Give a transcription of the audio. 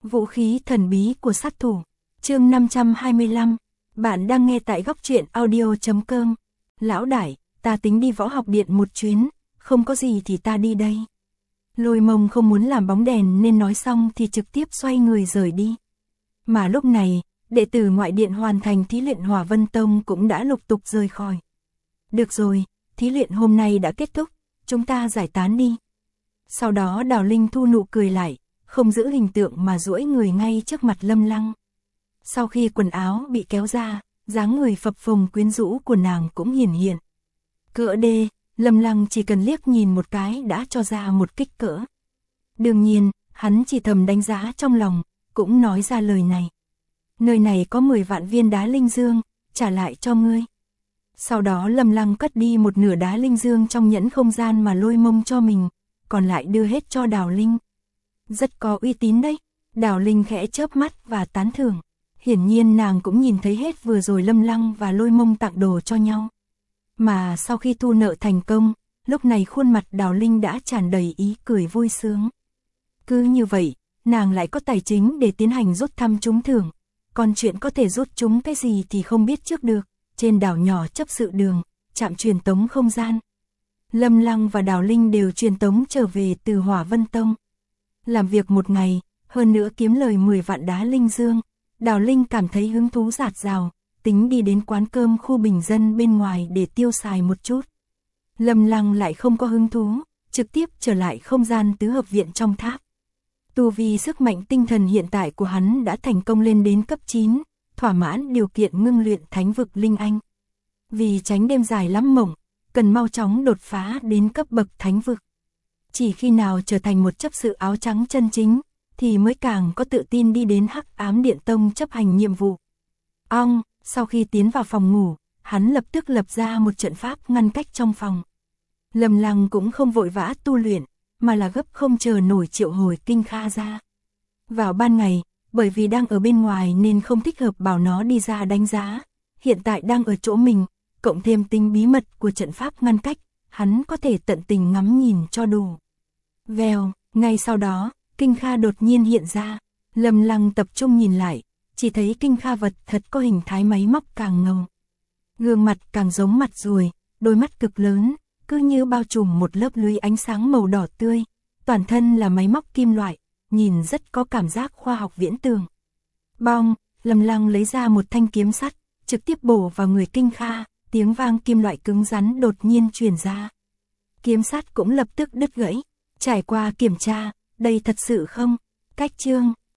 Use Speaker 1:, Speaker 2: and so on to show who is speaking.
Speaker 1: Vũ khí thần bí của sát thủ. Chương 525. Bạn đang nghe tại góc truyện audio.com. Lão đại, ta tính đi võ học điện một chuyến, không có gì thì ta đi đây. Lôi Mông không muốn làm bóng đèn nên nói xong thì trực tiếp xoay người rời đi. Mà lúc này, đệ tử ngoại điện hoàn thành thí luyện Hỏa Vân Tông cũng đã lục tục rời khỏi. Được rồi, thí luyện hôm nay đã kết thúc, chúng ta giải tán đi. Sau đó Đào Linh thu nụ cười lại, không giữ hình tượng mà duỗi người ngay trước mặt Lâm Lăng. Sau khi quần áo bị kéo ra, dáng người phập phồng quyến rũ của nàng cũng hiển hiện. Cỡ đê, Lâm Lăng chỉ cần liếc nhìn một cái đã cho ra một kích cỡ. Đương nhiên, hắn chỉ thầm đánh giá trong lòng, cũng nói ra lời này. Nơi này có 10 vạn viên đá linh dương, trả lại cho ngươi. Sau đó Lâm Lăng cất đi một nửa đá linh dương trong nhẫn không gian mà Lôi Mông cho mình, còn lại đưa hết cho Đào Linh. Rất có uy tín đấy. Đào Linh khẽ chớp mắt và tán thưởng. Hiển nhiên nàng cũng nhìn thấy hết vừa rồi Lâm Lăng và Lôi Mông tặng đồ cho nhau. Mà sau khi thu nợ thành công, lúc này khuôn mặt Đào Linh đã tràn đầy ý cười vui sướng. Cứ như vậy, nàng lại có tài chính để tiến hành rút thăm trúng thưởng. Còn chuyện có thể rút trúng cái gì thì không biết trước được. Trên đảo nhỏ chấp sự đường, trạm truyền tống không gian. Lâm Lăng và Đào Linh đều truyền tống trở về từ Hỏa Vân Tông. Làm việc một ngày, hơn nữa kiếm lời 10 vạn đá linh dương, Đào Linh cảm thấy hứng thú rạt rào, tính đi đến quán cơm khu bình dân bên ngoài để tiêu xài một chút. Lâm Lăng lại không có hứng thú, trực tiếp trở lại không gian tứ hợp viện trong tháp. Tu vi sức mạnh tinh thần hiện tại của hắn đã thành công lên đến cấp 9, thỏa mãn điều kiện ngưng luyện thánh vực linh anh. Vì tránh đêm dài lắm mộng, cần mau chóng đột phá đến cấp bậc thánh vực. Chỉ khi nào trở thành một chấp sự áo trắng chân chính, thì mới càng có tự tin đi đến Hắc Ám Điện Tông chấp hành nhiệm vụ. Sau khi tiến vào phòng ngủ, hắn lập tức lập ra một trận pháp ngăn cách trong phòng. Lâm Lăng cũng không vội vã tu luyện, mà là gấp không chờ nổi triệu hồi Kinh Kha ra. Vào ban ngày, bởi vì đang ở bên ngoài nên không thích hợp bảo nó đi ra đánh giá, hiện tại đang ở chỗ mình, cộng thêm tính bí mật của trận pháp ngăn cách, hắn có thể tận tình ngắm nhìn cho đủ. Vèo, ngay sau đó, Kinh Kha đột nhiên hiện ra, Lâm Lăng tập trung nhìn lại, chỉ thấy Kinh Kha vật thật có hình thái máy móc càng ngầu. Gương mặt càng giống mặt ruồi, đôi mắt cực lớn, cứ như bao trùm một lớp lưới ánh sáng màu đỏ tươi, toàn thân là máy móc kim loại, nhìn rất có cảm giác khoa học viễn tưởng. Bong, Lâm Lăng lấy ra một thanh kiếm sắt, trực tiếp bổ vào người Kinh Kha, tiếng vang kim loại cứng rắn đột nhiên truyền ra. Kiếm sắt cũng lập tức đứt gãy. Trải qua kiểm tra, đây thật sự không? Cách chương